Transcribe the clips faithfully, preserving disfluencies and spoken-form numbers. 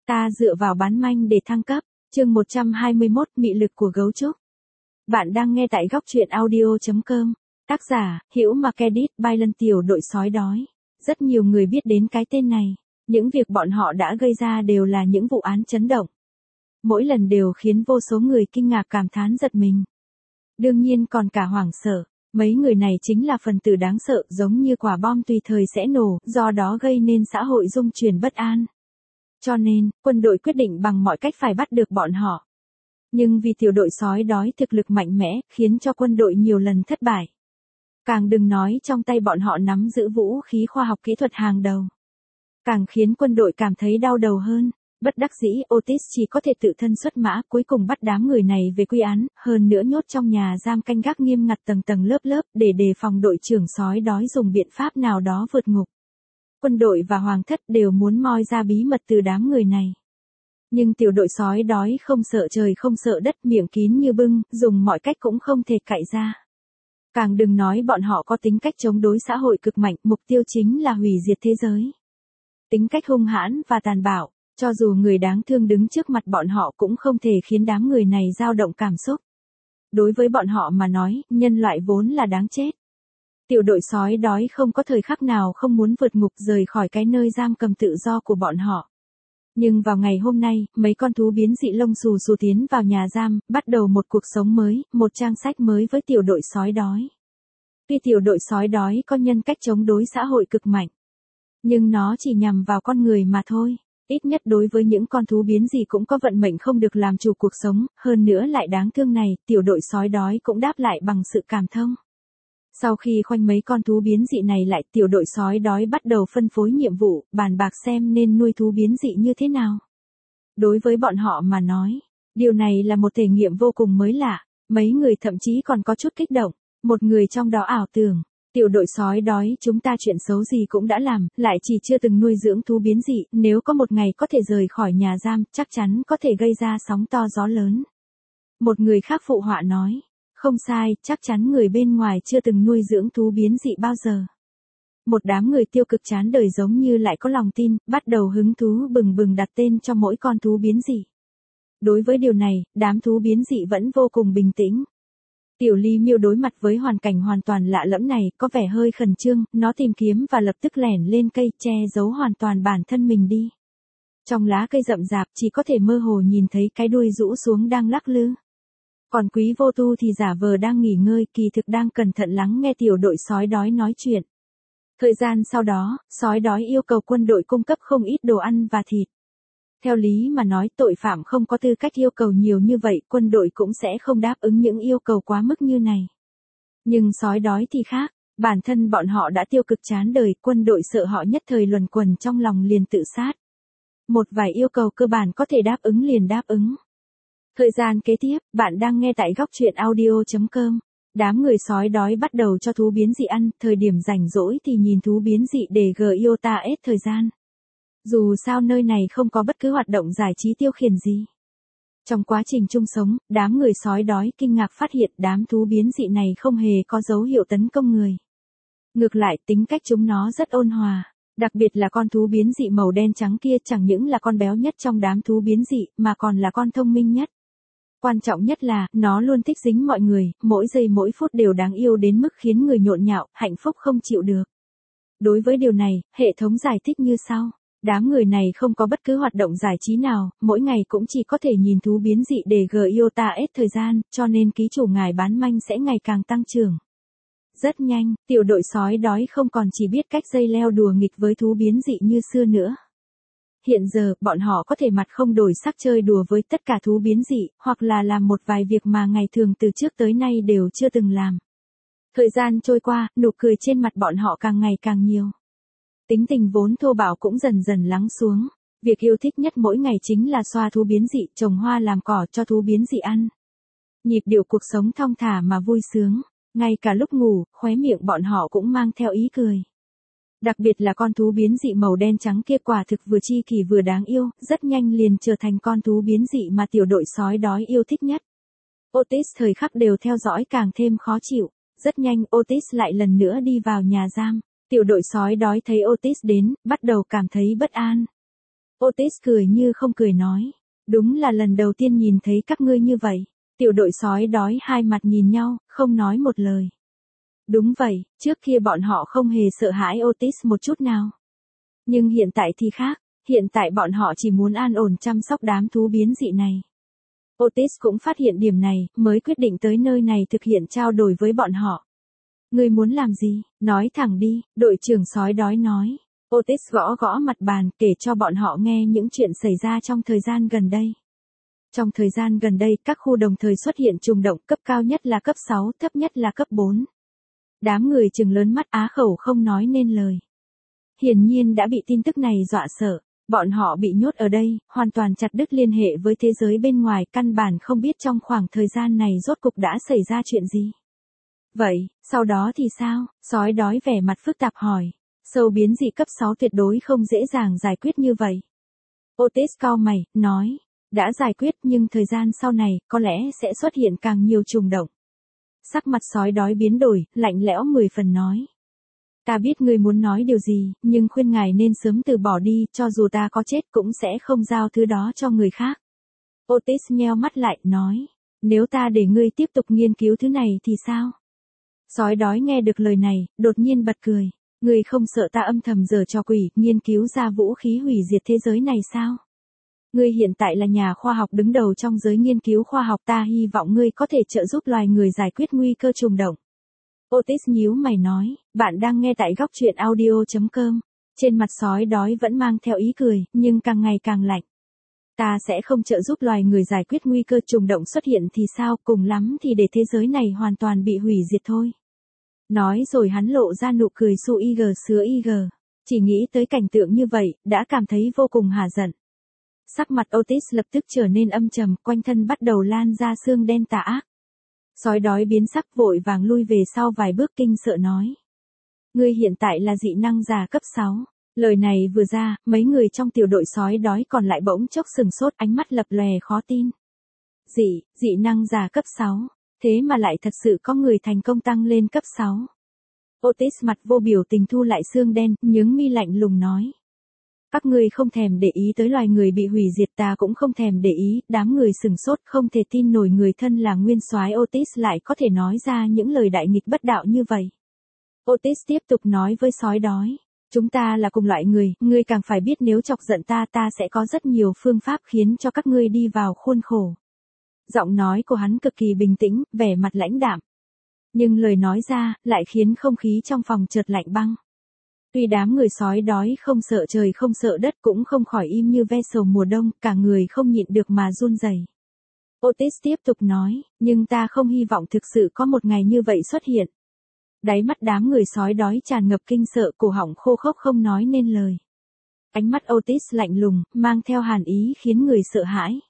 Ta dựa vào bán manh để thăng cấp. Chương một trăm hai mươi mốt, mị lực của gấu trúc. Bạn đang nghe tại góc truyện audio chấm com. Tác giả, Hữu Markedit, by Lân Tiểu đội sói đói. Rất nhiều người biết đến cái tên này. Những việc bọn họ đã gây ra đều là những vụ án chấn động. Mỗi lần đều khiến vô số người kinh ngạc cảm thán giật mình. Đương nhiên còn cả hoảng sợ. Mấy người này chính là phần tử đáng sợ, giống như quả bom tùy thời sẽ nổ, do đó gây nên xã hội rung chuyển bất an. Cho nên, quân đội quyết định bằng mọi cách phải bắt được bọn họ. Nhưng vì tiểu đội sói đói thực lực mạnh mẽ, khiến cho quân đội nhiều lần thất bại. Càng đừng nói trong tay bọn họ nắm giữ vũ khí khoa học kỹ thuật hàng đầu. Càng khiến quân đội cảm thấy đau đầu hơn. Bất đắc dĩ, Otis chỉ có thể tự thân xuất mã, cuối cùng bắt đám người này về quy án, hơn nữa nhốt trong nhà giam canh gác nghiêm ngặt tầng tầng lớp lớp, để đề phòng đội trưởng sói đói dùng biện pháp nào đó vượt ngục. Quân đội và hoàng thất đều muốn moi ra bí mật từ đám người này. Nhưng tiểu đội sói đói không sợ trời không sợ đất, miệng kín như bưng, dùng mọi cách cũng không thể cạy ra. Càng đừng nói bọn họ có tính cách chống đối xã hội cực mạnh, mục tiêu chính là hủy diệt thế giới. Tính cách hung hãn và tàn bạo, cho dù người đáng thương đứng trước mặt bọn họ cũng không thể khiến đám người này dao động cảm xúc. Đối với bọn họ mà nói, nhân loại vốn là đáng chết. Tiểu đội sói đói không có thời khắc nào không muốn vượt ngục rời khỏi cái nơi giam cầm tự do của bọn họ. Nhưng vào ngày hôm nay, mấy con thú biến dị lông xù xù tiến vào nhà giam, bắt đầu một cuộc sống mới, một trang sách mới với tiểu đội sói đói. Tuy tiểu đội sói đói có nhân cách chống đối xã hội cực mạnh, nhưng nó chỉ nhằm vào con người mà thôi. Ít nhất đối với những con thú biến dị cũng có vận mệnh không được làm chủ cuộc sống, hơn nữa lại đáng thương này, tiểu đội sói đói cũng đáp lại bằng sự cảm thông. Sau khi khoanh mấy con thú biến dị này lại, tiểu đội sói đói bắt đầu phân phối nhiệm vụ, bàn bạc xem nên nuôi thú biến dị như thế nào. Đối với bọn họ mà nói, điều này là một thể nghiệm vô cùng mới lạ, mấy người thậm chí còn có chút kích động, một người trong đó ảo tưởng. Tiểu đội sói đói chúng ta chuyện xấu gì cũng đã làm, lại chỉ chưa từng nuôi dưỡng thú biến dị, nếu có một ngày có thể rời khỏi nhà giam, chắc chắn có thể gây ra sóng to gió lớn. Một người khác phụ họa nói, không sai, chắc chắn người bên ngoài chưa từng nuôi dưỡng thú biến dị bao giờ. Một đám người tiêu cực chán đời giống như lại có lòng tin, bắt đầu hứng thú bừng bừng đặt tên cho mỗi con thú biến dị. Đối với điều này, đám thú biến dị vẫn vô cùng bình tĩnh. Tiểu Ly Miêu đối mặt với hoàn cảnh hoàn toàn lạ lẫm này, có vẻ hơi khẩn trương, nó tìm kiếm và lập tức lẻn lên cây, che giấu hoàn toàn bản thân mình đi. Trong lá cây rậm rạp chỉ có thể mơ hồ nhìn thấy cái đuôi rũ xuống đang lắc lư. Còn Quý Vô Tu thì giả vờ đang nghỉ ngơi, kỳ thực đang cẩn thận lắng nghe tiểu đội sói đói nói chuyện. Thời gian sau đó, sói đói yêu cầu quân đội cung cấp không ít đồ ăn và thịt. Theo lý mà nói, tội phạm không có tư cách yêu cầu nhiều như vậy, quân đội cũng sẽ không đáp ứng những yêu cầu quá mức như này. Nhưng sói đói thì khác, bản thân bọn họ đã tiêu cực chán đời, quân đội sợ họ nhất thời luẩn quẩn trong lòng liền tự sát. Một vài yêu cầu cơ bản có thể đáp ứng liền đáp ứng. Thời gian kế tiếp, bạn đang nghe tại góc truyện audio chấm com. Đám người sói đói bắt đầu cho thú biến dị ăn, thời điểm rảnh rỗi thì nhìn thú biến dị để giota ét thời gian. Dù sao nơi này không có bất cứ hoạt động giải trí tiêu khiển gì. Trong quá trình chung sống, đám người sói đói kinh ngạc phát hiện đám thú biến dị này không hề có dấu hiệu tấn công người. Ngược lại, tính cách chúng nó rất ôn hòa. Đặc biệt là con thú biến dị màu đen trắng kia chẳng những là con béo nhất trong đám thú biến dị, mà còn là con thông minh nhất. Quan trọng nhất là, nó luôn thích dính mọi người, mỗi giây mỗi phút đều đáng yêu đến mức khiến người nhộn nhạo, hạnh phúc không chịu được. Đối với điều này, hệ thống giải thích như sau. Đám người này không có bất cứ hoạt động giải trí nào, mỗi ngày cũng chỉ có thể nhìn thú biến dị để giota ét thời gian, cho nên ký chủ ngài bán manh sẽ ngày càng tăng trưởng. Rất nhanh, tiểu đội sói đói không còn chỉ biết cách dây leo đùa nghịch với thú biến dị như xưa nữa. Hiện giờ, bọn họ có thể mặt không đổi sắc chơi đùa với tất cả thú biến dị, hoặc là làm một vài việc mà ngày thường từ trước tới nay đều chưa từng làm. Thời gian trôi qua, nụ cười trên mặt bọn họ càng ngày càng nhiều. Tính tình vốn thô bạo cũng dần dần lắng xuống. Việc yêu thích nhất mỗi ngày chính là xoa thú biến dị, trồng hoa làm cỏ cho thú biến dị ăn. Nhịp điệu cuộc sống thong thả mà vui sướng. Ngay cả lúc ngủ, khóe miệng bọn họ cũng mang theo ý cười. Đặc biệt là con thú biến dị màu đen trắng kia quả thực vừa chi kỷ vừa đáng yêu, rất nhanh liền trở thành con thú biến dị mà tiểu đội sói đói yêu thích nhất. Otis thời khắc đều theo dõi càng thêm khó chịu. Rất nhanh Otis lại lần nữa đi vào nhà giam. Tiểu đội sói đói thấy Otis đến, bắt đầu cảm thấy bất an. Otis cười như không cười nói. Đúng là lần đầu tiên nhìn thấy các ngươi như vậy. Tiểu đội sói đói hai mặt nhìn nhau, không nói một lời. Đúng vậy, trước kia bọn họ không hề sợ hãi Otis một chút nào. Nhưng hiện tại thì khác, hiện tại bọn họ chỉ muốn an ổn chăm sóc đám thú biến dị này. Otis cũng phát hiện điểm này, mới quyết định tới nơi này thực hiện trao đổi với bọn họ. Ngươi muốn làm gì? Nói thẳng đi, đội trưởng sói đói nói. Otis gõ gõ mặt bàn kể cho bọn họ nghe những chuyện xảy ra trong thời gian gần đây. Trong thời gian gần đây, các khu đồng thời xuất hiện trùng động, cấp cao nhất là cấp sáu, thấp nhất là cấp bốn. Đám người trừng lớn mắt á khẩu không nói nên lời. Hiển nhiên đã bị tin tức này dọa sợ. Bọn họ bị nhốt ở đây, hoàn toàn chặt đứt liên hệ với thế giới bên ngoài, căn bản không biết trong khoảng thời gian này rốt cục đã xảy ra chuyện gì. Vậy, sau đó thì sao? Sói đói vẻ mặt phức tạp hỏi. Sâu biến dị cấp sáu tuyệt đối không dễ dàng giải quyết như vậy. Otis cau mày, nói. Đã giải quyết nhưng thời gian sau này, có lẽ sẽ xuất hiện càng nhiều trùng động. Sắc mặt sói đói biến đổi, lạnh lẽo mười phần nói. Ta biết ngươi muốn nói điều gì, nhưng khuyên ngài nên sớm từ bỏ đi, cho dù ta có chết cũng sẽ không giao thứ đó cho người khác. Otis nheo mắt lại, nói. Nếu ta để ngươi tiếp tục nghiên cứu thứ này thì sao? Sói đói nghe được lời này, đột nhiên bật cười. Ngươi không sợ ta âm thầm giở trò quỷ, nghiên cứu ra vũ khí hủy diệt thế giới này sao? Ngươi hiện tại là nhà khoa học đứng đầu trong giới nghiên cứu khoa học, ta hy vọng ngươi có thể trợ giúp loài người giải quyết nguy cơ trùng động. Otis nhíu mày nói, bạn đang nghe tại góc truyện audio chấm com. Trên mặt sói đói vẫn mang theo ý cười, nhưng càng ngày càng lạnh. Ta sẽ không trợ giúp loài người giải quyết nguy cơ trùng động xuất hiện thì sao, cùng lắm thì để thế giới này hoàn toàn bị hủy diệt thôi. Nói rồi hắn lộ ra nụ cười su y gờ sứa y gờ. Chỉ nghĩ tới cảnh tượng như vậy, đã cảm thấy vô cùng hả giận. Sắc mặt Otis lập tức trở nên âm trầm, quanh thân bắt đầu lan ra xương đen tà ác. Sói đói biến sắc vội vàng lui về sau vài bước kinh sợ nói. Ngươi hiện tại là dị năng giả cấp sáu. Lời này vừa ra, mấy người trong tiểu đội sói đói còn lại bỗng chốc sừng sốt, ánh mắt lập lòe khó tin. Dị, dị năng giả cấp sáu. Thế mà lại thật sự có người thành công tăng lên cấp sáu. Otis mặt vô biểu tình thu lại xương đen, nhướng mi lạnh lùng nói. Các ngươi không thèm để ý tới loài người bị hủy diệt, ta cũng không thèm để ý, đám người sừng sốt không thể tin nổi người thân là nguyên soái Otis lại có thể nói ra những lời đại nghịch bất đạo như vậy. Otis tiếp tục nói với sói đói. Chúng ta là cùng loại người, ngươi càng phải biết nếu chọc giận ta ta sẽ có rất nhiều phương pháp khiến cho các ngươi đi vào khuôn khổ. Giọng nói của hắn cực kỳ bình tĩnh, vẻ mặt lãnh đạm. Nhưng lời nói ra, lại khiến không khí trong phòng chợt lạnh băng. Tuy đám người sói đói không sợ trời không sợ đất cũng không khỏi im như ve sầu mùa đông, cả người không nhịn được mà run rẩy. Otis tiếp tục nói, nhưng ta không hy vọng thực sự có một ngày như vậy xuất hiện. Đáy mắt đám người sói đói tràn ngập kinh sợ, cổ họng khô khốc không nói nên lời. Ánh mắt Otis lạnh lùng, mang theo hàn ý khiến người sợ hãi.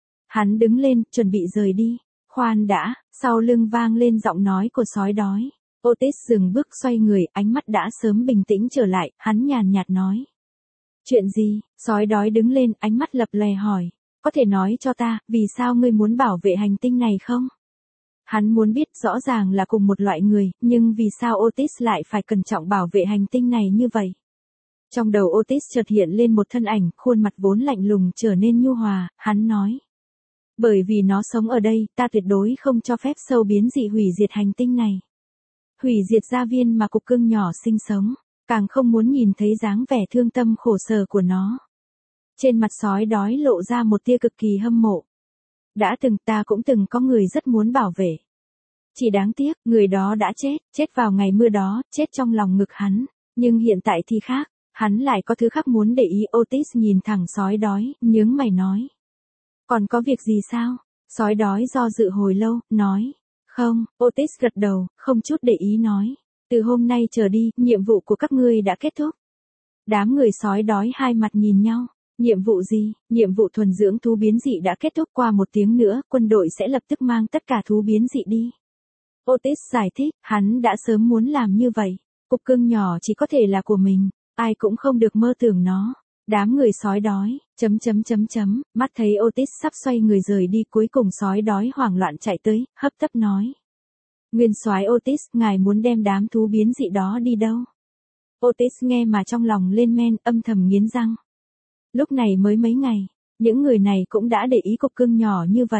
Hắn đứng lên, chuẩn bị rời đi. Khoan đã, sau lưng vang lên giọng nói của sói đói. Otis dừng bước xoay người, ánh mắt đã sớm bình tĩnh trở lại, hắn nhàn nhạt nói. Chuyện gì? Sói đói đứng lên, ánh mắt lập lòe hỏi. Có thể nói cho ta, vì sao ngươi muốn bảo vệ hành tinh này không? Hắn muốn biết rõ ràng là cùng một loại người, nhưng vì sao Otis lại phải cẩn trọng bảo vệ hành tinh này như vậy? Trong đầu Otis chợt hiện lên một thân ảnh, khuôn mặt vốn lạnh lùng trở nên nhu hòa, hắn nói. Bởi vì nó sống ở đây, ta tuyệt đối không cho phép sâu biến dị hủy diệt hành tinh này. Hủy diệt gia viên mà cục cưng nhỏ sinh sống, càng không muốn nhìn thấy dáng vẻ thương tâm khổ sở của nó. Trên mặt sói đói lộ ra một tia cực kỳ hâm mộ. Đã từng ta cũng từng có người rất muốn bảo vệ. Chỉ đáng tiếc, người đó đã chết, chết vào ngày mưa đó, chết trong lòng ngực hắn. Nhưng hiện tại thì khác, hắn lại có thứ khác muốn để ý. Otis nhìn thẳng sói đói, nhướng mày nói. Còn có việc gì sao? Sói đói do dự hồi lâu, nói. Không, Otis gật đầu, không chút để ý nói. Từ hôm nay trở đi, nhiệm vụ của các ngươi đã kết thúc. Đám người sói đói hai mặt nhìn nhau. Nhiệm vụ gì? Nhiệm vụ thuần dưỡng thú biến dị đã kết thúc, qua một tiếng nữa, quân đội sẽ lập tức mang tất cả thú biến dị đi. Otis giải thích, hắn đã sớm muốn làm như vậy. Cục cưng nhỏ chỉ có thể là của mình, ai cũng không được mơ tưởng nó. Đám người sói đói, chấm chấm chấm chấm, mắt thấy Otis sắp xoay người rời đi, cuối cùng sói đói hoảng loạn chạy tới, hấp tấp nói. Nguyên soái Otis, ngài muốn đem đám thú biến dị đó đi đâu? Otis nghe mà trong lòng lên men, âm thầm nghiến răng. Lúc này mới mấy ngày, những người này cũng đã để ý cục cưng nhỏ như vậy.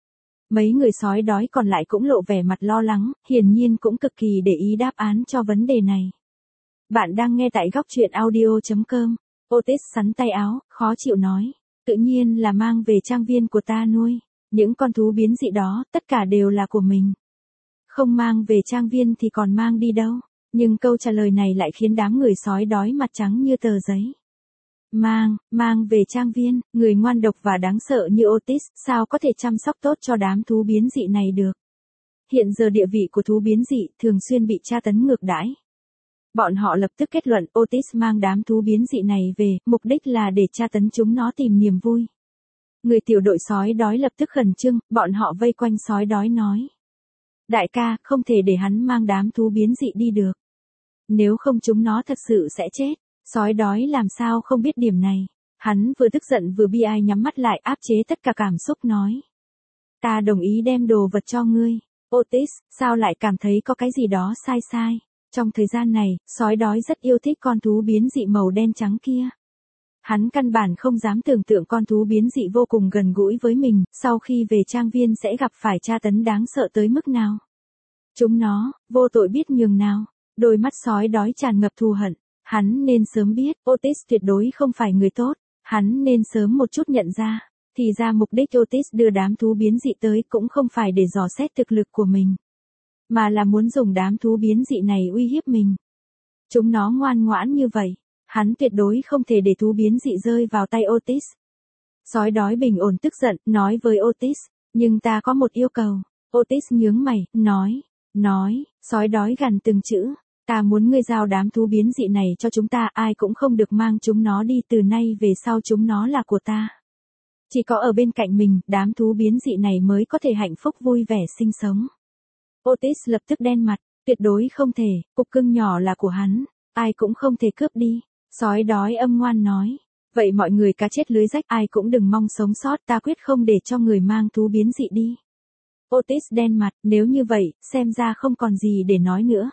Mấy người sói đói còn lại cũng lộ vẻ mặt lo lắng, hiển nhiên cũng cực kỳ để ý đáp án cho vấn đề này. Bạn đang nghe tại góc truyện audio chấm com. Otis sắn tay áo, khó chịu nói. Tự nhiên là mang về trang viên của ta nuôi. Những con thú biến dị đó, tất cả đều là của mình. Không mang về trang viên thì còn mang đi đâu. Nhưng câu trả lời này lại khiến đám người sói đói mặt trắng như tờ giấy. Mang, mang về trang viên, người ngoan độc và đáng sợ như Otis, sao có thể chăm sóc tốt cho đám thú biến dị này được. Hiện giờ địa vị của thú biến dị thường xuyên bị tra tấn ngược đãi. Bọn họ lập tức kết luận Otis mang đám thú biến dị này về, mục đích là để tra tấn chúng nó tìm niềm vui. Người tiểu đội sói đói lập tức khẩn trương, bọn họ vây quanh sói đói nói. Đại ca, không thể để hắn mang đám thú biến dị đi được. Nếu không chúng nó thật sự sẽ chết. Sói đói làm sao không biết điểm này. Hắn vừa tức giận vừa bi ai nhắm mắt lại áp chế tất cả cảm xúc nói. Ta đồng ý đem đồ vật cho ngươi. Otis, sao lại cảm thấy có cái gì đó sai sai. Trong thời gian này, sói đói rất yêu thích con thú biến dị màu đen trắng kia. Hắn căn bản không dám tưởng tượng con thú biến dị vô cùng gần gũi với mình, sau khi về trang viên sẽ gặp phải tra tấn đáng sợ tới mức nào. Chúng nó, vô tội biết nhường nào. Đôi mắt sói đói tràn ngập thù hận. Hắn nên sớm biết, Otis tuyệt đối không phải người tốt, hắn nên sớm một chút nhận ra, thì ra mục đích Otis đưa đám thú biến dị tới cũng không phải để dò xét thực lực của mình, mà là muốn dùng đám thú biến dị này uy hiếp mình. Chúng nó ngoan ngoãn như vậy, hắn tuyệt đối không thể để thú biến dị rơi vào tay Otis. Sói đói bình ổn tức giận, nói với Otis, nhưng ta có một yêu cầu. Otis nhướng mày, nói, nói, sói đói gằn từng chữ. Ta muốn ngươi giao đám thú biến dị này cho chúng ta, ai cũng không được mang chúng nó đi, từ nay về sau chúng nó là của ta. Chỉ có ở bên cạnh mình, đám thú biến dị này mới có thể hạnh phúc vui vẻ sinh sống. Otis lập tức đen mặt, tuyệt đối không thể, cục cưng nhỏ là của hắn, ai cũng không thể cướp đi. Sói đói âm ngoan nói, vậy mọi người cá chết lưới rách ai cũng đừng mong sống sót, ta quyết không để cho người mang thú biến dị đi. Otis đen mặt, nếu như vậy, xem ra không còn gì để nói nữa.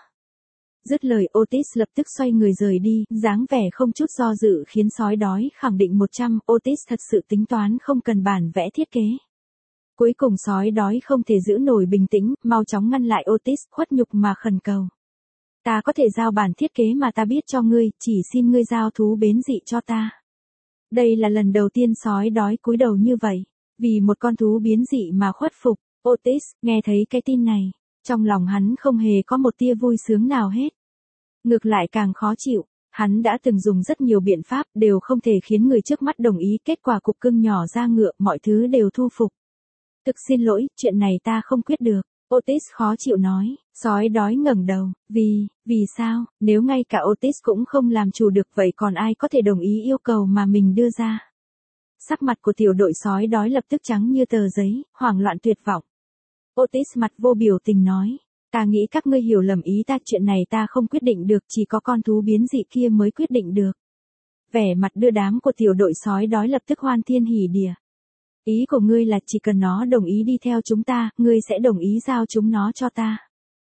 Dứt lời Otis lập tức xoay người rời đi, dáng vẻ không chút do dự khiến sói đói khẳng định một trăm, Otis thật sự tính toán không cần bản vẽ thiết kế. Cuối cùng sói đói không thể giữ nổi bình tĩnh, mau chóng ngăn lại Otis, khuất nhục mà khẩn cầu. Ta có thể giao bản thiết kế mà ta biết cho ngươi, chỉ xin ngươi giao thú biến dị cho ta. Đây là lần đầu tiên sói đói cúi đầu như vậy, vì một con thú biến dị mà khuất phục. Otis, nghe thấy cái tin này. Trong lòng hắn không hề có một tia vui sướng nào hết. Ngược lại càng khó chịu, hắn đã từng dùng rất nhiều biện pháp đều không thể khiến người trước mắt đồng ý, kết quả cục cưng nhỏ ra ngựa mọi thứ đều thu phục. Thực xin lỗi, chuyện này ta không quyết được. Otis khó chịu nói, sói đói ngẩng đầu, vì, vì sao, nếu ngay cả Otis cũng không làm chủ được vậy còn ai có thể đồng ý yêu cầu mà mình đưa ra. Sắc mặt của tiểu đội sói đói lập tức trắng như tờ giấy, hoảng loạn tuyệt vọng. Otis mặt vô biểu tình nói, ta nghĩ các ngươi hiểu lầm ý ta, chuyện này ta không quyết định được, chỉ có con thú biến dị kia mới quyết định được. Vẻ mặt đưa đám của tiểu đội sói đói lập tức hoan thiên hỉ đìa. Ý của ngươi là chỉ cần nó đồng ý đi theo chúng ta, ngươi sẽ đồng ý giao chúng nó cho ta.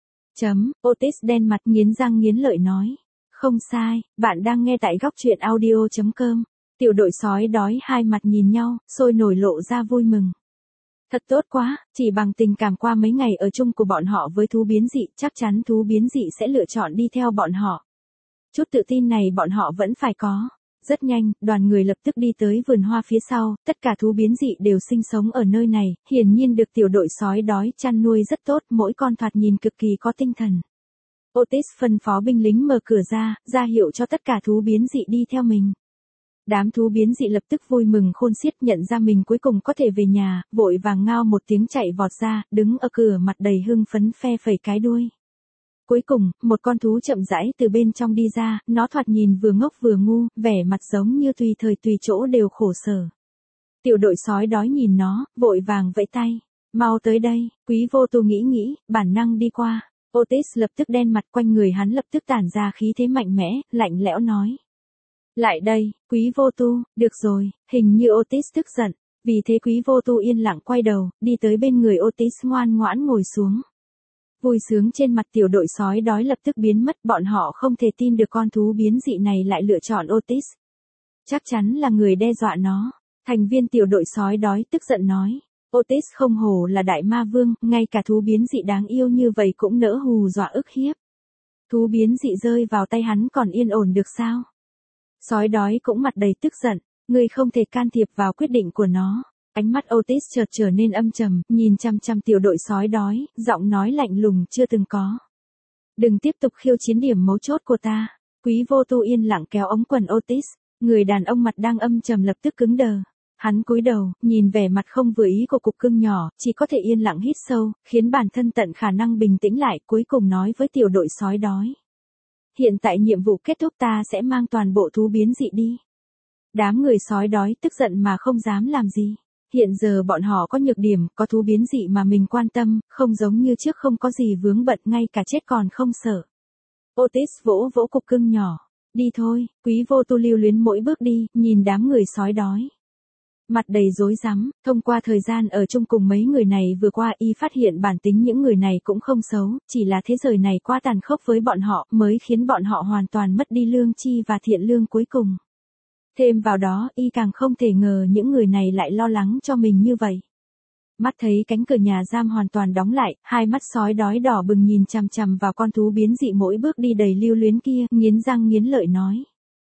Chấm, Otis đen mặt nghiến răng nghiến lợi nói. Không sai, bạn đang nghe tại góc truyện audio chấm com. Tiểu đội sói đói hai mặt nhìn nhau, sôi nổi lộ ra vui mừng. Thật tốt quá, chỉ bằng tình cảm qua mấy ngày ở chung của bọn họ với thú biến dị, chắc chắn thú biến dị sẽ lựa chọn đi theo bọn họ. Chút tự tin này bọn họ vẫn phải có. Rất nhanh, đoàn người lập tức đi tới vườn hoa phía sau, tất cả thú biến dị đều sinh sống ở nơi này, hiển nhiên được tiểu đội sói đói chăn nuôi rất tốt, mỗi con thoạt nhìn cực kỳ có tinh thần. Otis phân phó binh lính mở cửa ra, ra hiệu cho tất cả thú biến dị đi theo mình. Đám thú biến dị lập tức vui mừng khôn xiết, nhận ra mình cuối cùng có thể về nhà, vội vàng ngao một tiếng chạy vọt ra, đứng ở cửa mặt đầy hưng phấn phe phẩy cái đuôi. Cuối cùng, một con thú chậm rãi từ bên trong đi ra, nó thoạt nhìn vừa ngốc vừa ngu, vẻ mặt giống như tùy thời tùy chỗ đều khổ sở. Tiểu đội sói đói nhìn nó, vội vàng vẫy tay. Mau tới đây, Quý Vô Tu nghĩ nghĩ, bản năng đi qua. Otis lập tức đen mặt, quanh người hắn lập tức tản ra khí thế mạnh mẽ, lạnh lẽo nói. Lại đây, Quý Vô Tu, được rồi, hình như Otis tức giận. Vì thế Quý Vô Tu yên lặng quay đầu, đi tới bên người Otis ngoan ngoãn ngồi xuống. Vui sướng trên mặt tiểu đội sói đói lập tức biến mất, bọn họ không thể tin được con thú biến dị này lại lựa chọn Otis. Chắc chắn là người đe dọa nó. Thành viên tiểu đội sói đói tức giận nói. Otis không hổ là đại ma vương, ngay cả thú biến dị đáng yêu như vậy cũng nỡ hù dọa ức hiếp. Thú biến dị rơi vào tay hắn còn yên ổn được sao? Sói đói cũng mặt đầy tức giận, ngươi không thể can thiệp vào quyết định của nó. Ánh mắt Otis chợt trở nên âm trầm, nhìn chăm chăm tiểu đội sói đói, giọng nói lạnh lùng chưa từng có. Đừng tiếp tục khiêu chiến điểm mấu chốt của ta. Quý vô tu yên lặng kéo ống quần Otis, người đàn ông mặt đang âm trầm lập tức cứng đờ. Hắn cúi đầu, nhìn vẻ mặt không vừa ý của cục cưng nhỏ, chỉ có thể yên lặng hít sâu, khiến bản thân tận khả năng bình tĩnh lại, cuối cùng nói với tiểu đội sói đói. Hiện tại nhiệm vụ kết thúc, ta sẽ mang toàn bộ thú biến dị đi. Đám người sói đói tức giận mà không dám làm gì. Hiện giờ bọn họ có nhược điểm, có thú biến dị mà mình quan tâm, không giống như trước không có gì vướng bận, ngay cả chết còn không sợ. Otis vỗ vỗ cục cưng nhỏ. Đi thôi, quý vô tu lưu luyến mỗi bước đi, nhìn đám người sói đói. Mặt đầy rối rắm, thông qua thời gian ở chung cùng mấy người này vừa qua y phát hiện bản tính những người này cũng không xấu, chỉ là thế giới này quá tàn khốc với bọn họ mới khiến bọn họ hoàn toàn mất đi lương tri và thiện lương cuối cùng. Thêm vào đó y càng không thể ngờ những người này lại lo lắng cho mình như vậy. Mắt thấy cánh cửa nhà giam hoàn toàn đóng lại, hai mắt sói đói đỏ bừng nhìn chằm chằm vào con thú biến dị mỗi bước đi đầy lưu luyến kia, nghiến răng nghiến lợi nói.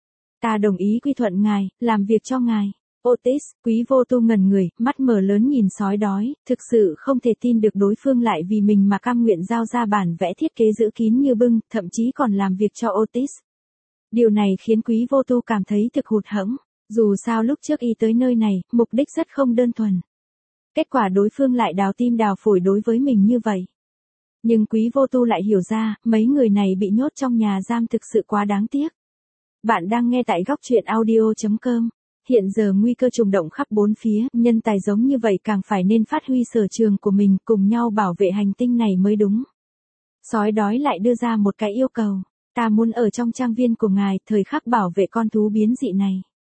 Ta đồng ý quy thuận ngài, làm việc cho ngài. Otis, quý vô tu ngẩn người, mắt mở lớn nhìn sói đói, thực sự không thể tin được đối phương lại vì mình mà cam nguyện giao ra bản vẽ thiết kế giữ kín như bưng, thậm chí còn làm việc cho Otis. Điều này khiến quý vô tu cảm thấy thực hụt hẫng, dù sao lúc trước y tới nơi này, mục đích rất không đơn thuần. Kết quả đối phương lại đào tim đào phổi đối với mình như vậy. Nhưng quý vô tu lại hiểu ra, mấy người này bị nhốt trong nhà giam thực sự quá đáng tiếc. Bạn đang nghe tại góc truyện audio chấm com. Hiện giờ nguy cơ trùng động khắp bốn phía, nhân tài giống như vậy càng phải nên phát huy sở trường của mình, cùng nhau bảo vệ hành tinh này mới đúng. Sói đói lại đưa ra một cái yêu cầu, ta muốn ở trong trang viên của ngài, thời khắc bảo vệ con thú biến dị này.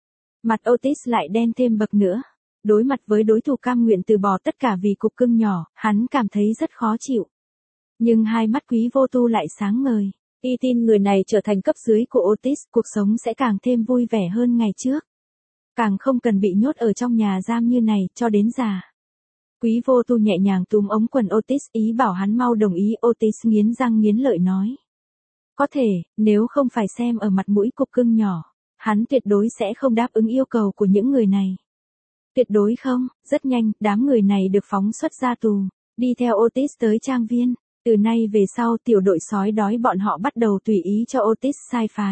Mặt Otis lại đen thêm bậc nữa. Đối mặt với đối thủ cam nguyện từ bỏ tất cả vì cục cưng nhỏ, hắn cảm thấy rất khó chịu. Nhưng hai mắt quý vô tu lại sáng ngời. Y tin người này trở thành cấp dưới của Otis, cuộc sống sẽ càng thêm vui vẻ hơn ngày trước. Càng không cần bị nhốt ở trong nhà giam như này, cho đến già. Quý vô tu nhẹ nhàng túm ống quần Otis, ý bảo hắn mau đồng ý. Otis nghiến răng nghiến lợi nói. Có thể, nếu không phải xem ở mặt mũi cục cưng nhỏ, hắn tuyệt đối sẽ không đáp ứng yêu cầu của những người này. Tuyệt đối không, rất nhanh, đám người này được phóng xuất ra tù, đi theo Otis tới trang viên. Từ nay về sau tiểu đội sói đói bọn họ bắt đầu tùy ý cho Otis sai phái.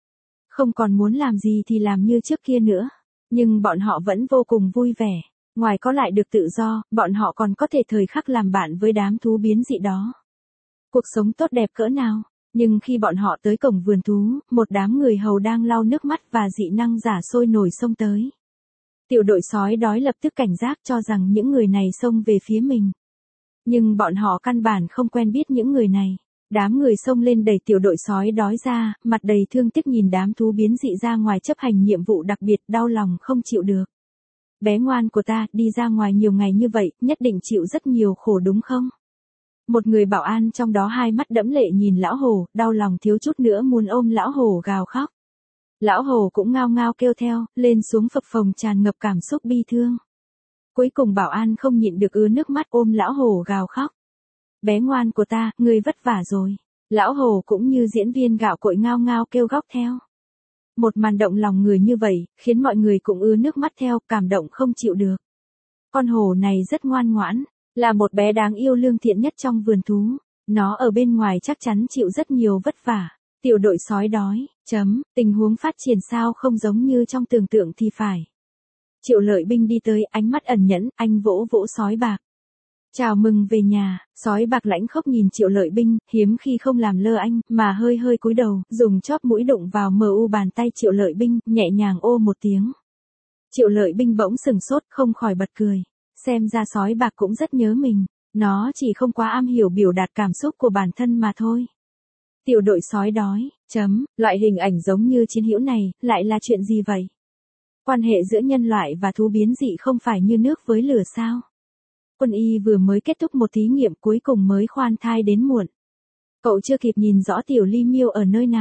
Không còn muốn làm gì thì làm như trước kia nữa. Nhưng bọn họ vẫn vô cùng vui vẻ. Ngoài có lại được tự do, bọn họ còn có thể thời khắc làm bạn với đám thú biến dị đó. Cuộc sống tốt đẹp cỡ nào. Nhưng khi bọn họ tới cổng vườn thú, một đám người hầu đang lau nước mắt và dị năng giả sôi nổi xông tới. Tiểu đội sói đói lập tức cảnh giác cho rằng những người này xông về phía mình. Nhưng bọn họ căn bản không quen biết những người này. Đám người xông lên đẩy tiểu đội sói đói ra, mặt đầy thương tiếc nhìn đám thú biến dị ra ngoài chấp hành nhiệm vụ đặc biệt, đau lòng không chịu được. Bé ngoan của ta, đi ra ngoài nhiều ngày như vậy, nhất định chịu rất nhiều khổ đúng không? Một người bảo an trong đó hai mắt đẫm lệ nhìn lão hổ, đau lòng thiếu chút nữa muốn ôm lão hổ gào khóc. Lão hổ cũng ngao ngao kêu theo, lên xuống phập phồng tràn ngập cảm xúc bi thương. Cuối cùng bảo an không nhịn được ứa nước mắt ôm lão hổ gào khóc. Bé ngoan của ta, ngươi vất vả rồi. Lão hổ cũng như diễn viên gạo cội ngao ngao kêu góc theo. Một màn động lòng người như vậy, khiến mọi người cũng ứa nước mắt theo, cảm động không chịu được. Con hổ này rất ngoan ngoãn, là một bé đáng yêu lương thiện nhất trong vườn thú. Nó ở bên ngoài chắc chắn chịu rất nhiều vất vả. Tiểu đội sói đói, chấm, tình huống phát triển sao không giống như trong tưởng tượng thì phải. Triệu Lợi Binh đi tới, ánh mắt ẩn nhẫn, anh vỗ vỗ sói bạc. Chào mừng về nhà, sói bạc lãnh khốc nhìn Triệu Lợi Binh, hiếm khi không làm lơ anh, mà hơi hơi cúi đầu, dùng chóp mũi đụng vào mờ u bàn tay Triệu Lợi Binh, nhẹ nhàng ô một tiếng. Triệu Lợi Binh bỗng sừng sốt, không khỏi bật cười. Xem ra sói bạc cũng rất nhớ mình, nó chỉ không quá am hiểu biểu đạt cảm xúc của bản thân mà thôi. Tiểu đội sói đói, chấm, loại hình ảnh giống như chiến hữu này, lại là chuyện gì vậy? Quan hệ giữa nhân loại và thú biến dị không phải như nước với lửa sao? Quân y vừa mới kết thúc một thí nghiệm cuối cùng mới khoan thai đến muộn. Cậu chưa kịp nhìn rõ tiểu ly miêu ở nơi nào,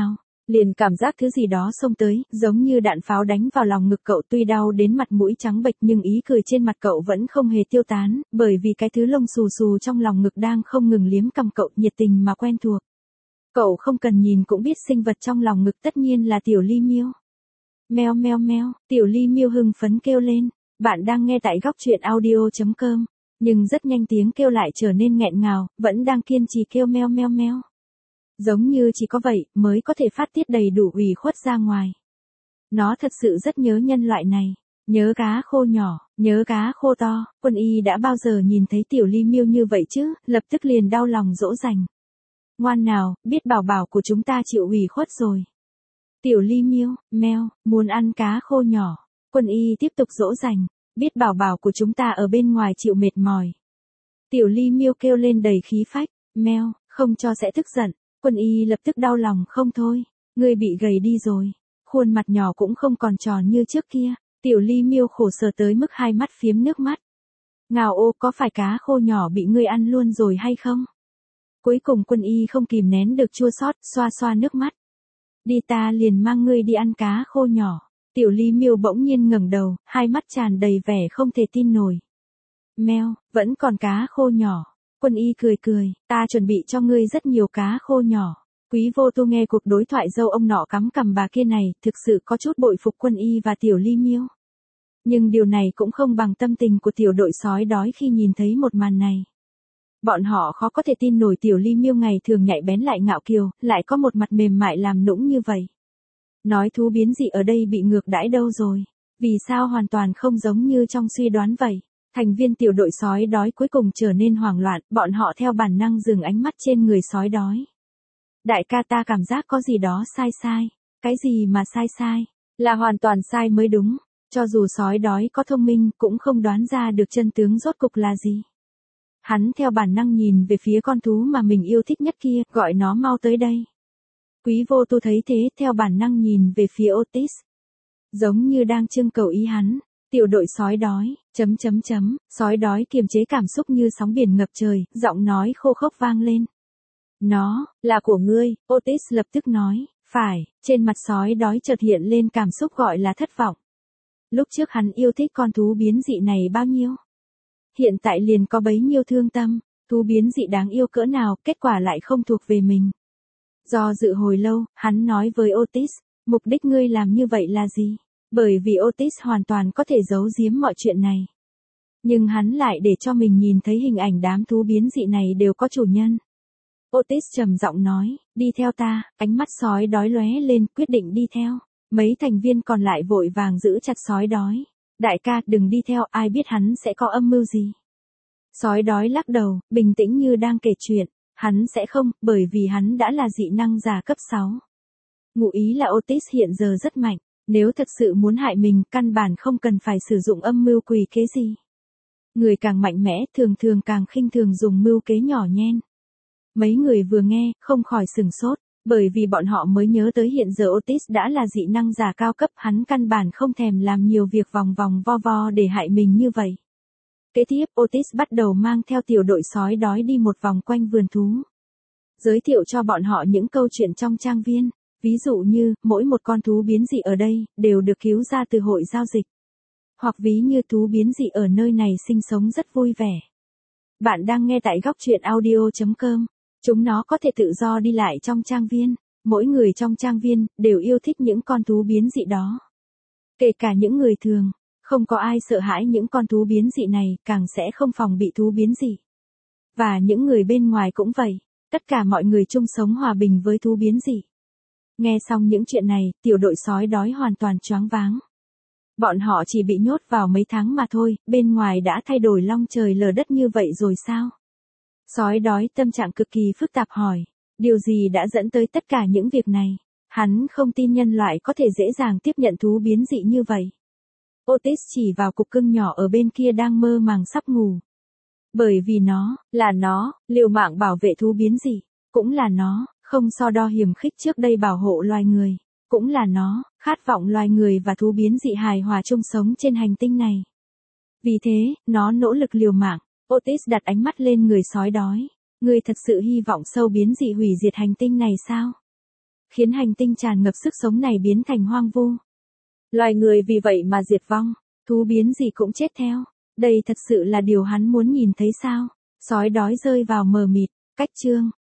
Liền cảm giác thứ gì đó xông tới, giống như đạn pháo đánh vào lòng ngực cậu, tuy đau đến mặt mũi trắng bệch nhưng ý cười trên mặt cậu vẫn không hề tiêu tán, bởi vì cái thứ lông xù xù trong lòng ngực đang không ngừng liếm cằm cậu, nhiệt tình mà quen thuộc. Cậu không cần nhìn cũng biết sinh vật trong lòng ngực tất nhiên là tiểu ly miêu. Meo meo meo, tiểu ly miêu hưng phấn kêu lên. Bạn đang nghe tại góc truyện audio chấm com, nhưng rất nhanh tiếng kêu lại trở nên nghẹn ngào, vẫn đang kiên trì kêu meo meo meo. Giống như chỉ có vậy mới có thể phát tiết đầy đủ ủy khuất ra ngoài. Nó thật sự rất nhớ nhân loại này, nhớ cá khô nhỏ, nhớ cá khô to. Quân y đã bao giờ nhìn thấy tiểu ly miêu như vậy chứ, lập tức liền đau lòng dỗ dành. Ngoan nào, biết bảo bảo của chúng ta chịu ủy khuất rồi. Tiểu ly miêu, meo, muốn ăn cá khô nhỏ. Quân y tiếp tục dỗ dành, biết bảo bảo của chúng ta ở bên ngoài chịu mệt mỏi. Tiểu ly miêu kêu lên đầy khí phách, meo, không cho sẽ tức giận. Quân y lập tức đau lòng không thôi, ngươi bị gầy đi rồi, khuôn mặt nhỏ cũng không còn tròn như trước kia. Tiểu ly miêu khổ sở tới mức hai mắt phiếm nước mắt. Ngào ô, có phải cá khô nhỏ bị ngươi ăn luôn rồi hay không? Cuối cùng quân y không kìm nén được chua xót, xoa xoa nước mắt. Đi, ta liền mang ngươi đi ăn cá khô nhỏ. Tiểu ly miêu bỗng nhiên ngẩng đầu, hai mắt tràn đầy vẻ không thể tin nổi. Meo, vẫn còn cá khô nhỏ. Quân y cười cười, ta chuẩn bị cho ngươi rất nhiều cá khô nhỏ. Quý vô tu nghe cuộc đối thoại dâu ông nọ cắm cằm bà kia này, thực sự có chút bội phục quân y và tiểu ly miêu. Nhưng điều này cũng không bằng tâm tình của tiểu đội sói đói khi nhìn thấy một màn này. Bọn họ khó có thể tin nổi tiểu ly miêu ngày thường nhạy bén lại ngạo kiều, lại có một mặt mềm mại làm nũng như vậy. Nói thú biến dị ở đây bị ngược đãi đâu rồi? Vì sao hoàn toàn không giống như trong suy đoán vậy? Thành viên tiểu đội sói đói cuối cùng trở nên hoảng loạn, bọn họ theo bản năng dừng ánh mắt trên người sói đói. Đại ca, ta cảm giác có gì đó sai sai. Cái gì mà sai sai? Là hoàn toàn sai mới đúng. Cho dù sói đói có thông minh cũng không đoán ra được chân tướng rốt cục là gì. Hắn theo bản năng nhìn về phía con thú mà mình yêu thích nhất kia, gọi nó mau tới đây. Quý vô tu thấy thế, theo bản năng nhìn về phía Otis. Giống như đang trưng cầu ý hắn. Tiểu đội sói đói, chấm chấm chấm, sói đói kiềm chế cảm xúc như sóng biển ngập trời, giọng nói khô khốc vang lên. Nó, là của ngươi, Otis lập tức nói, phải, trên mặt sói đói chợt hiện lên cảm xúc gọi là thất vọng. Lúc trước hắn yêu thích con thú biến dị này bao nhiêu? Hiện tại liền có bấy nhiêu thương tâm, thú biến dị đáng yêu cỡ nào, kết quả lại không thuộc về mình. Do dự hồi lâu, hắn nói với Otis, mục đích ngươi làm như vậy là gì? Bởi vì Otis hoàn toàn có thể giấu giếm mọi chuyện này. Nhưng hắn lại để cho mình nhìn thấy hình ảnh đám thú biến dị này đều có chủ nhân. Otis trầm giọng nói, đi theo ta, ánh mắt sói đói lóe lên, quyết định đi theo. Mấy thành viên còn lại vội vàng giữ chặt sói đói. Đại ca, đừng đi theo, ai biết hắn sẽ có âm mưu gì. Sói đói lắc đầu, bình tĩnh như đang kể chuyện. Hắn sẽ không, bởi vì hắn đã là dị năng giả cấp sáu. Ngụ ý là Otis hiện giờ rất mạnh. Nếu thật sự muốn hại mình, căn bản không cần phải sử dụng âm mưu quỷ kế gì. Người càng mạnh mẽ, thường thường càng khinh thường dùng mưu kế nhỏ nhen. Mấy người vừa nghe, không khỏi sửng sốt, bởi vì bọn họ mới nhớ tới hiện giờ Otis đã là dị năng giả cao cấp, hắn căn bản không thèm làm nhiều việc vòng vòng vo vo để hại mình như vậy. Kế tiếp, Otis bắt đầu mang theo tiểu đội sói đói đi một vòng quanh vườn thú. Giới thiệu cho bọn họ những câu chuyện trong trang viên. Ví dụ như, mỗi một con thú biến dị ở đây, đều được cứu ra từ hội giao dịch. Hoặc ví như thú biến dị ở nơi này sinh sống rất vui vẻ. Bạn đang nghe tại góc truyện audio chấm com. Chúng nó có thể tự do đi lại trong trang viên. Mỗi người trong trang viên, đều yêu thích những con thú biến dị đó. Kể cả những người thường, không có ai sợ hãi những con thú biến dị này, càng sẽ không phòng bị thú biến dị. Và những người bên ngoài cũng vậy, tất cả mọi người chung sống hòa bình với thú biến dị. Nghe xong những chuyện này, tiểu đội sói đói hoàn toàn choáng váng. Bọn họ chỉ bị nhốt vào mấy tháng mà thôi, bên ngoài đã thay đổi long trời lở đất như vậy rồi sao? Sói đói tâm trạng cực kỳ phức tạp hỏi, điều gì đã dẫn tới tất cả những việc này? Hắn không tin nhân loại có thể dễ dàng tiếp nhận thú biến dị như vậy. Otis chỉ vào cục cưng nhỏ ở bên kia đang mơ màng sắp ngủ. Bởi vì nó, là nó, liều mạng bảo vệ thú biến dị, cũng là nó. Không so đo hiểm khích trước đây bảo hộ loài người, cũng là nó, khát vọng loài người và thú biến dị hài hòa chung sống trên hành tinh này. Vì thế, nó nỗ lực liều mạng. Otis đặt ánh mắt lên người sói đói. Ngươi thật sự hy vọng sâu biến dị hủy diệt hành tinh này sao? khiến hành tinh tràn ngập sức sống này biến thành hoang vu. Loài người vì vậy mà diệt vong, thú biến gì cũng chết theo. Đây thật sự là điều hắn muốn nhìn thấy sao? Sói đói rơi vào mờ mịt, cách chương.